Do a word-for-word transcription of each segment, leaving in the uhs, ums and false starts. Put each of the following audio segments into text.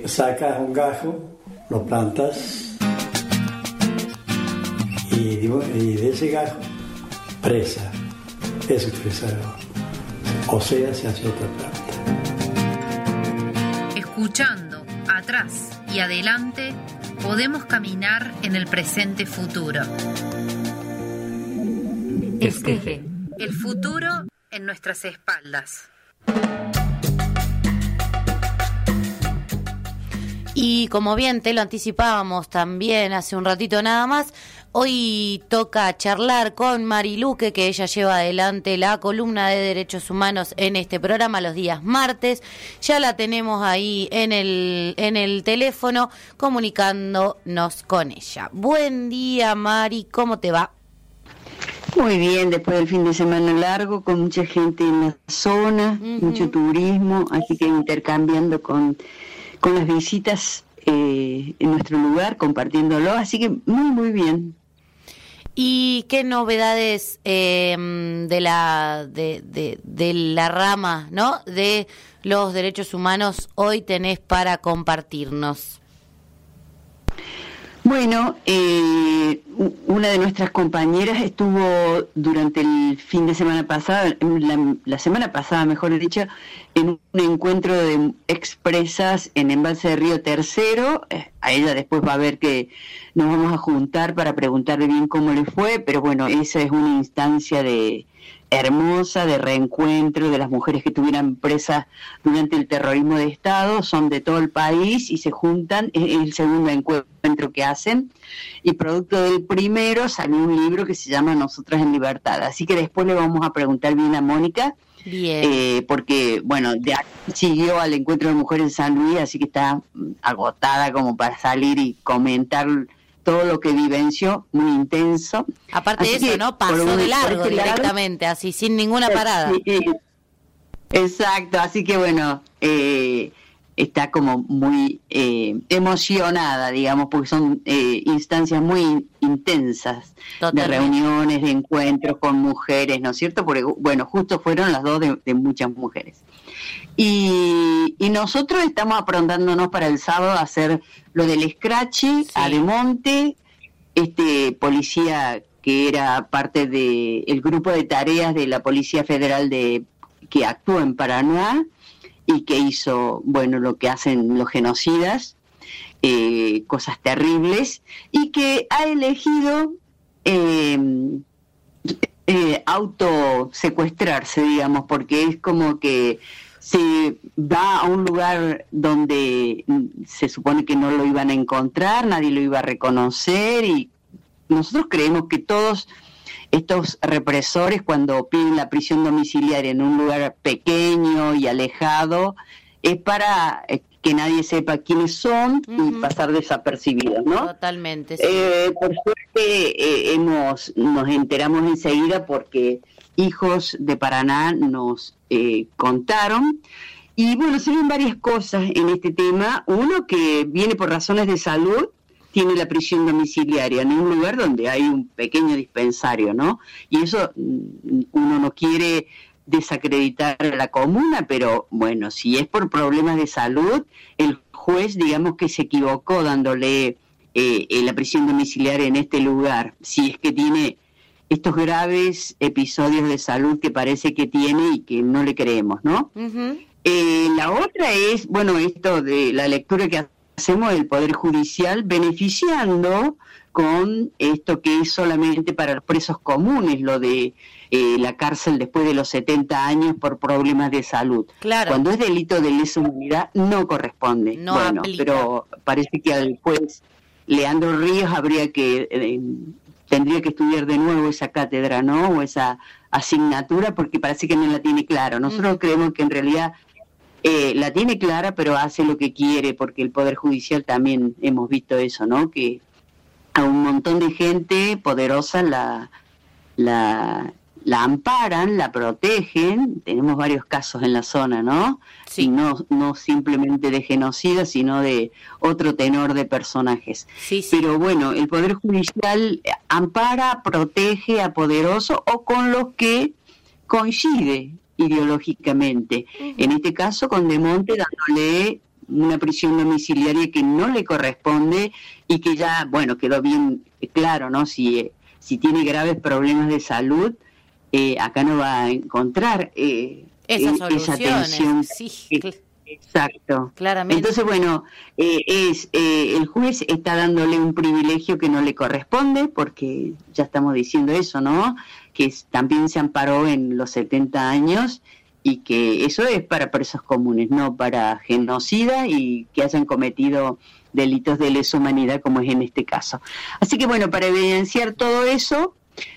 sacas un gajo, lo plantas y, y de ese gajo presa. Eso es presar. O sea, se hace otra planta. Escuchando atrás y adelante, podemos caminar en el presente futuro. Esqueje. El futuro en nuestras espaldas. Y como bien te lo anticipábamos también hace un ratito nada más, hoy toca charlar con Mari Luque, que ella lleva adelante la columna de derechos humanos en este programa los días martes. Ya la tenemos ahí en el, en el teléfono comunicándonos con ella. Buen día, Mari, ¿cómo te va? Muy bien, después del fin de semana largo, con mucha gente en la zona, uh-huh. mucho turismo, así que intercambiando con... con las visitas eh, en nuestro lugar, compartiéndolo, así que muy, muy bien. ¿Y qué novedades eh, de la de, de, de la rama, ¿no?, de los derechos humanos hoy tenés para compartirnos? Bueno, eh, una de nuestras compañeras estuvo durante el fin de semana pasado, la, la semana pasada mejor dicho, en un encuentro de expresas en Embalse de Río Tercero. A ella después va a ver que nos vamos a juntar para preguntarle bien cómo le fue, pero bueno, esa es una instancia de hermosa de reencuentro de las mujeres que estuvieran presas durante el terrorismo de Estado, son de todo el país y se juntan, es el segundo encuentro que hacen, y producto del primero salió un libro que se llama Nosotras en Libertad, así que después le vamos a preguntar bien a Mónica, bien. Eh, porque bueno, de aquí siguió al encuentro de mujeres en San Luis, así que está agotada como para salir y comentar todo lo que vivenció, muy intenso. Aparte así de eso, que, ¿no? Pasó de largo directamente, lado, así, sin ninguna parada. Sí, exacto, así que bueno, eh, está como muy eh, emocionada, digamos, porque son eh, instancias muy intensas. Totalmente. De reuniones, de encuentros con mujeres, ¿no es cierto? Porque, bueno, justo fueron las dos de, de muchas mujeres. Y, y nosotros estamos aprontándonos para el sábado a hacer lo del Scratchy, sí. Ademonte, este policía que era parte del de grupo de tareas de la Policía Federal de que actuó en Paraná y que hizo, bueno, lo que hacen los genocidas, eh, cosas terribles, y que ha elegido eh, eh, autosecuestrarse, digamos, porque es como que se va a un lugar donde se supone que no lo iban a encontrar, nadie lo iba a reconocer, y nosotros creemos que todos estos represores, cuando piden la prisión domiciliaria en un lugar pequeño y alejado, es para que nadie sepa quiénes son uh-huh. y pasar desapercibidos, ¿no? Totalmente, sí. Eh, por suerte eh, hemos nos enteramos enseguida porque hijos de Paraná nos eh, contaron. Y bueno, se ven varias cosas en este tema. Uno, que viene por razones de salud, tiene la prisión domiciliaria en un lugar donde hay un pequeño dispensario, ¿no? Y eso uno no quiere desacreditar a la comuna, pero bueno, si es por problemas de salud, el juez, digamos que se equivocó dándole eh, la prisión domiciliaria en este lugar, si es que tiene estos graves episodios de salud que parece que tiene y que no le creemos, ¿no? Uh-huh. Eh, la otra es, bueno, esto de la lectura que hacemos del Poder Judicial beneficiando con esto que es solamente para los presos comunes, lo de eh, la cárcel después de los setenta años por problemas de salud. Claro. Cuando es delito de lesa humanidad no corresponde. No bueno, aplica. Pero parece que al juez Leandro Ríos habría que eh, tendría que estudiar de nuevo esa cátedra, ¿no? O esa asignatura, porque parece que no la tiene clara. Nosotros mm. creemos que en realidad Eh, la tiene clara, pero hace lo que quiere, porque el Poder Judicial también hemos visto eso, ¿no? Que a un montón de gente poderosa la, la, la amparan, la protegen. Tenemos varios casos en la zona, ¿no? Sí. Y no, no simplemente de genocidas, sino de otro tenor de personajes. Sí, sí. Pero bueno, el Poder Judicial ampara, protege a poderosos o con los que coincide ideológicamente, uh-huh. en este caso con Demonte dándole una prisión domiciliaria que no le corresponde y que ya, bueno, quedó bien claro, ¿no? Si, si tiene graves problemas de salud, eh, acá no va a encontrar eh, Esas eh, esa atención. Sí, eh, exacto. Claramente. Entonces, bueno, eh, es eh, el juez está dándole un privilegio que no le corresponde, porque ya estamos diciendo eso, ¿no? Que es, también se amparó en los setenta años y que eso es para presos comunes, no para genocidas y que hayan cometido delitos de lesa humanidad como es en este caso. Así que bueno, para evidenciar todo eso,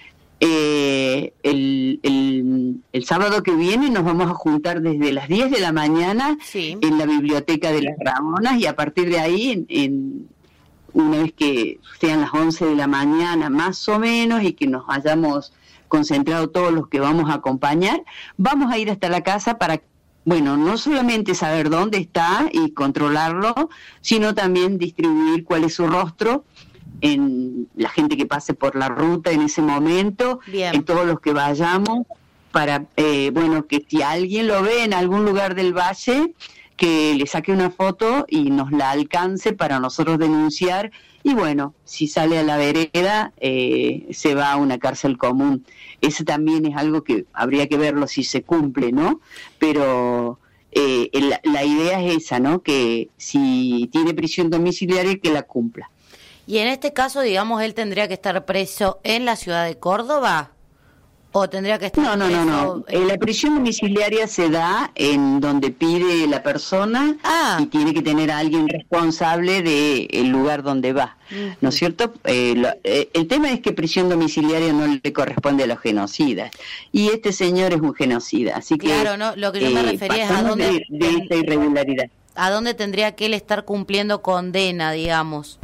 eh, el, el, el sábado que viene nos vamos a juntar desde las diez de la mañana sí. en la biblioteca de las Ramonas y a partir de ahí, en, en, una vez que sean las once de la mañana más o menos y que nos hayamos concentrado todos los que vamos a acompañar, vamos a ir hasta la casa para, bueno, no solamente saber dónde está y controlarlo, sino también distribuir cuál es su rostro en la gente que pase por la ruta en ese momento, Bien. en todos los que vayamos, para, eh, bueno, que si alguien lo ve en algún lugar del valle, que le saque una foto y nos la alcance para nosotros denunciar. Y bueno, si sale a la vereda, eh, se va a una cárcel común. Ese también es algo que habría que verlo si se cumple, ¿no? Pero eh, la, la idea es esa, ¿no? Que si tiene prisión domiciliaria, que la cumpla. Y en este caso, digamos, él tendría que estar preso en la ciudad de Córdoba. ¿O tendría que estar No, no, preso no, no. En... La prisión domiciliaria se da en donde pide la persona ah. y tiene que tener a alguien responsable del lugar donde va, uh-huh. ¿no es cierto? Eh, lo, eh, el tema es que prisión domiciliaria no le corresponde a los genocidas y este señor es un genocida, así que... Claro, no, lo que yo me eh, refería es a dónde... De, de esta irregularidad. ¿A dónde tendría que él estar cumpliendo condena, digamos?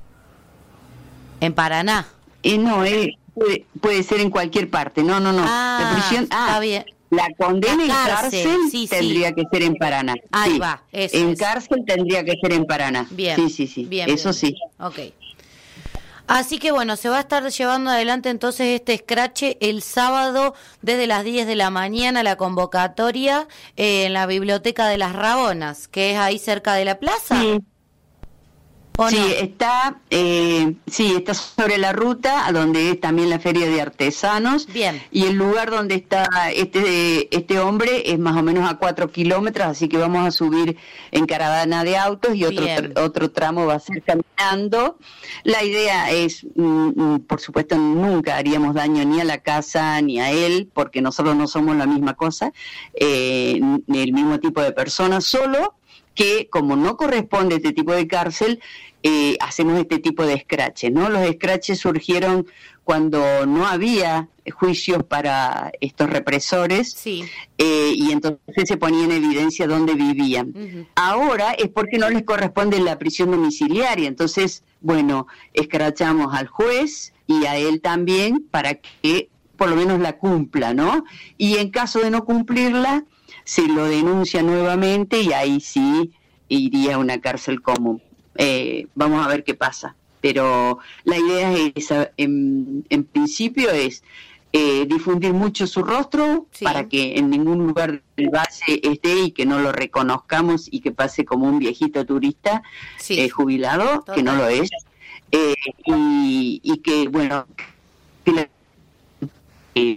¿En Paraná? Eh, no, eh... Puede, puede ser en cualquier parte, no, no, no. Ah, la prisión, ah, está bien. La condena la en cárcel, cárcel sí, tendría sí. que ser en Paraná. Ahí sí. va, eso En es. cárcel tendría que ser en Paraná. Bien. Sí, sí, sí. Bien, eso bien, sí. Bien. Ok. Así que bueno, se va a estar llevando adelante entonces este escrache el sábado desde las diez de la mañana, la convocatoria eh, en la Biblioteca de las Rabonas, que es ahí cerca de la plaza. Sí. Sí, no? está, eh, sí, está sobre la ruta, a donde es también la feria de artesanos. Bien. Y el lugar donde está este este hombre es más o menos a cuatro kilómetros, así que vamos a subir en caravana de autos y otro tr- otro tramo va a ser caminando. La idea es, mm, por supuesto, nunca haríamos daño ni a la casa ni a él, porque nosotros no somos la misma cosa, eh, ni el mismo tipo de personas, solo que como no corresponde a este tipo de cárcel, eh, hacemos este tipo de escraches, ¿no? Los escraches surgieron cuando no había juicios para estos represores, sí. eh, y entonces se ponía en evidencia dónde vivían. Uh-huh. Ahora es porque no les corresponde la prisión domiciliaria, entonces, bueno, escrachamos al juez y a él también para que por lo menos la cumpla, ¿no? Y en caso de no cumplirla, se lo denuncia nuevamente y ahí sí iría a una cárcel común. Eh, vamos a ver qué pasa. Pero la idea es esa, en, en principio es eh, difundir mucho su rostro, sí. para que en ningún lugar del valle esté y que no lo reconozcamos y que pase como un viejito turista, sí. eh, jubilado, total, que no lo es. Eh, y, y que, bueno, que la, eh,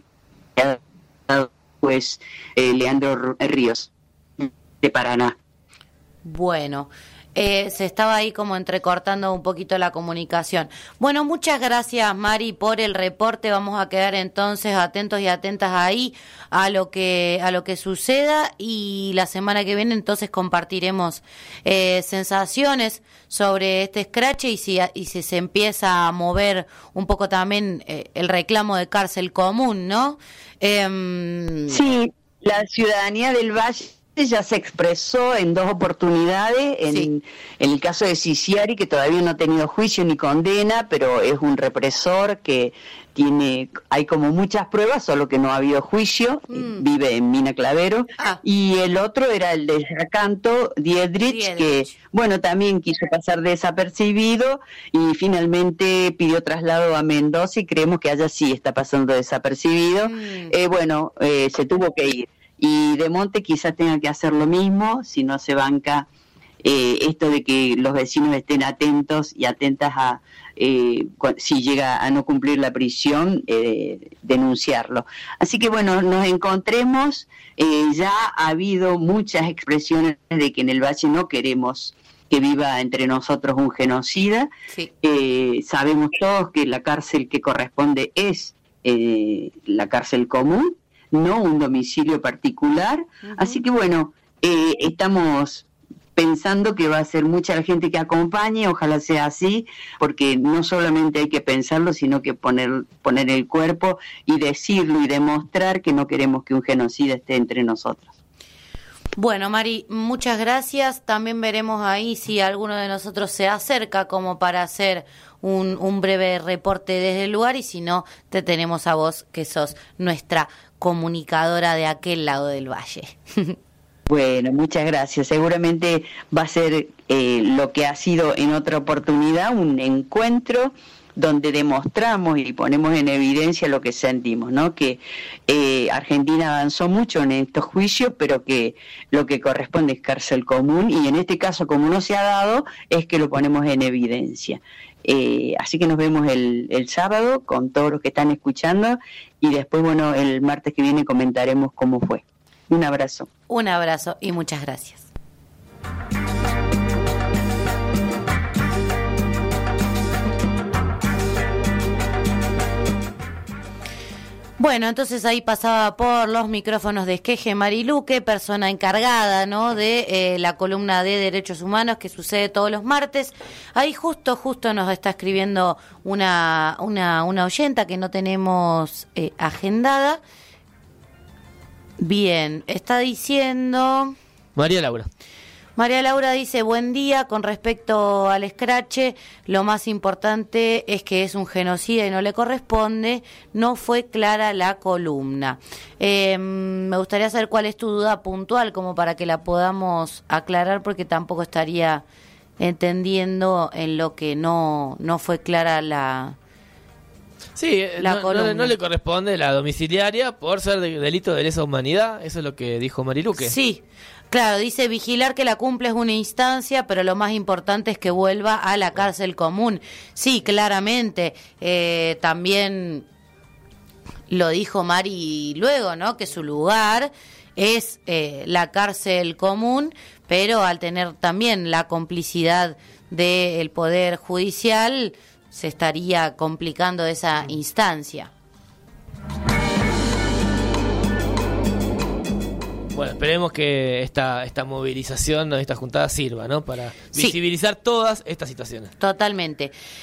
pues eh, Leandro Ríos de Paraná. Bueno, eh, se estaba ahí como entrecortando un poquito la comunicación. Bueno, muchas gracias, Mari, por el reporte. Vamos a quedar entonces atentos y atentas ahí a lo que a lo que suceda y la semana que viene entonces compartiremos eh, sensaciones sobre este escrache y si y si se empieza a mover un poco también eh, el reclamo de cárcel común, ¿no? Eh, sí, la ciudadanía del Valle ya se expresó en dos oportunidades, en, sí. en el caso de Ciciari, que todavía no ha tenido juicio ni condena, pero es un represor que tiene, hay como muchas pruebas, solo que no ha habido juicio, mm. vive en Mina Clavero, ah. y el otro era el de Yacanto, Diedrich, Diedrich, que bueno, también quiso pasar desapercibido y finalmente pidió traslado a Mendoza y creemos que allá sí está pasando desapercibido, mm. eh, bueno, eh, se tuvo que ir. Y De Monte quizás tenga que hacer lo mismo si no se banca eh, esto de que los vecinos estén atentos y atentas a eh, si llega a no cumplir la prisión, eh, denunciarlo. Así que bueno, nos encontremos, eh, ya ha habido muchas expresiones de que en el Valle no queremos que viva entre nosotros un genocida. Sí. Eh, sabemos todos que la cárcel que corresponde es eh, la cárcel común, no un domicilio particular. Uh-huh. Así que bueno, eh, estamos pensando que va a ser mucha la gente que acompañe, ojalá sea así, porque no solamente hay que pensarlo, sino que poner, poner el cuerpo y decirlo y demostrar que no queremos que un genocida esté entre nosotros. Bueno, Mari, muchas gracias. También veremos ahí si alguno de nosotros se acerca como para hacer un, un breve reporte desde el lugar, y si no, te tenemos a vos, que sos nuestra comunicadora de aquel lado del valle. Bueno, muchas gracias. Seguramente va a ser eh, lo que ha sido en otra oportunidad, un encuentro donde demostramos y ponemos en evidencia lo que sentimos, ¿no? Que eh, Argentina avanzó mucho en estos juicios, pero que lo que corresponde es cárcel común, y en este caso, como no se ha dado, es que lo ponemos en evidencia. Eh, así que nos vemos el, el sábado con todos los que están escuchando, y después, bueno, el martes que viene comentaremos cómo fue. Un abrazo. Un abrazo y muchas gracias. Bueno, entonces ahí pasaba por los micrófonos de Esqueje Mari Luque, persona encargada, ¿no?, de eh, la columna de Derechos Humanos que sucede todos los martes. Ahí justo, justo nos está escribiendo una, una, una oyenta que no tenemos eh, agendada. Bien, está diciendo... María Laura. María Laura dice, buen día, con respecto al escrache, lo más importante es que es un genocida y no le corresponde, no fue clara la columna. Eh, me gustaría saber cuál es tu duda puntual, como para que la podamos aclarar, porque tampoco estaría entendiendo en lo que no, no fue clara la... Sí, no, no, no le corresponde la domiciliaria por ser de delito de lesa humanidad, eso es lo que dijo Mari Luque. Sí, claro, dice vigilar que la cumple es una instancia, pero lo más importante es que vuelva a la cárcel común. Sí, claramente, eh, también lo dijo Mari luego, ¿no?, que su lugar es eh, la cárcel común, pero al tener también la complicidad del Poder Judicial, se estaría complicando esa instancia. Bueno, esperemos que esta esta movilización, esta juntada sirva, ¿no?, para visibilizar sí. todas estas situaciones. Totalmente.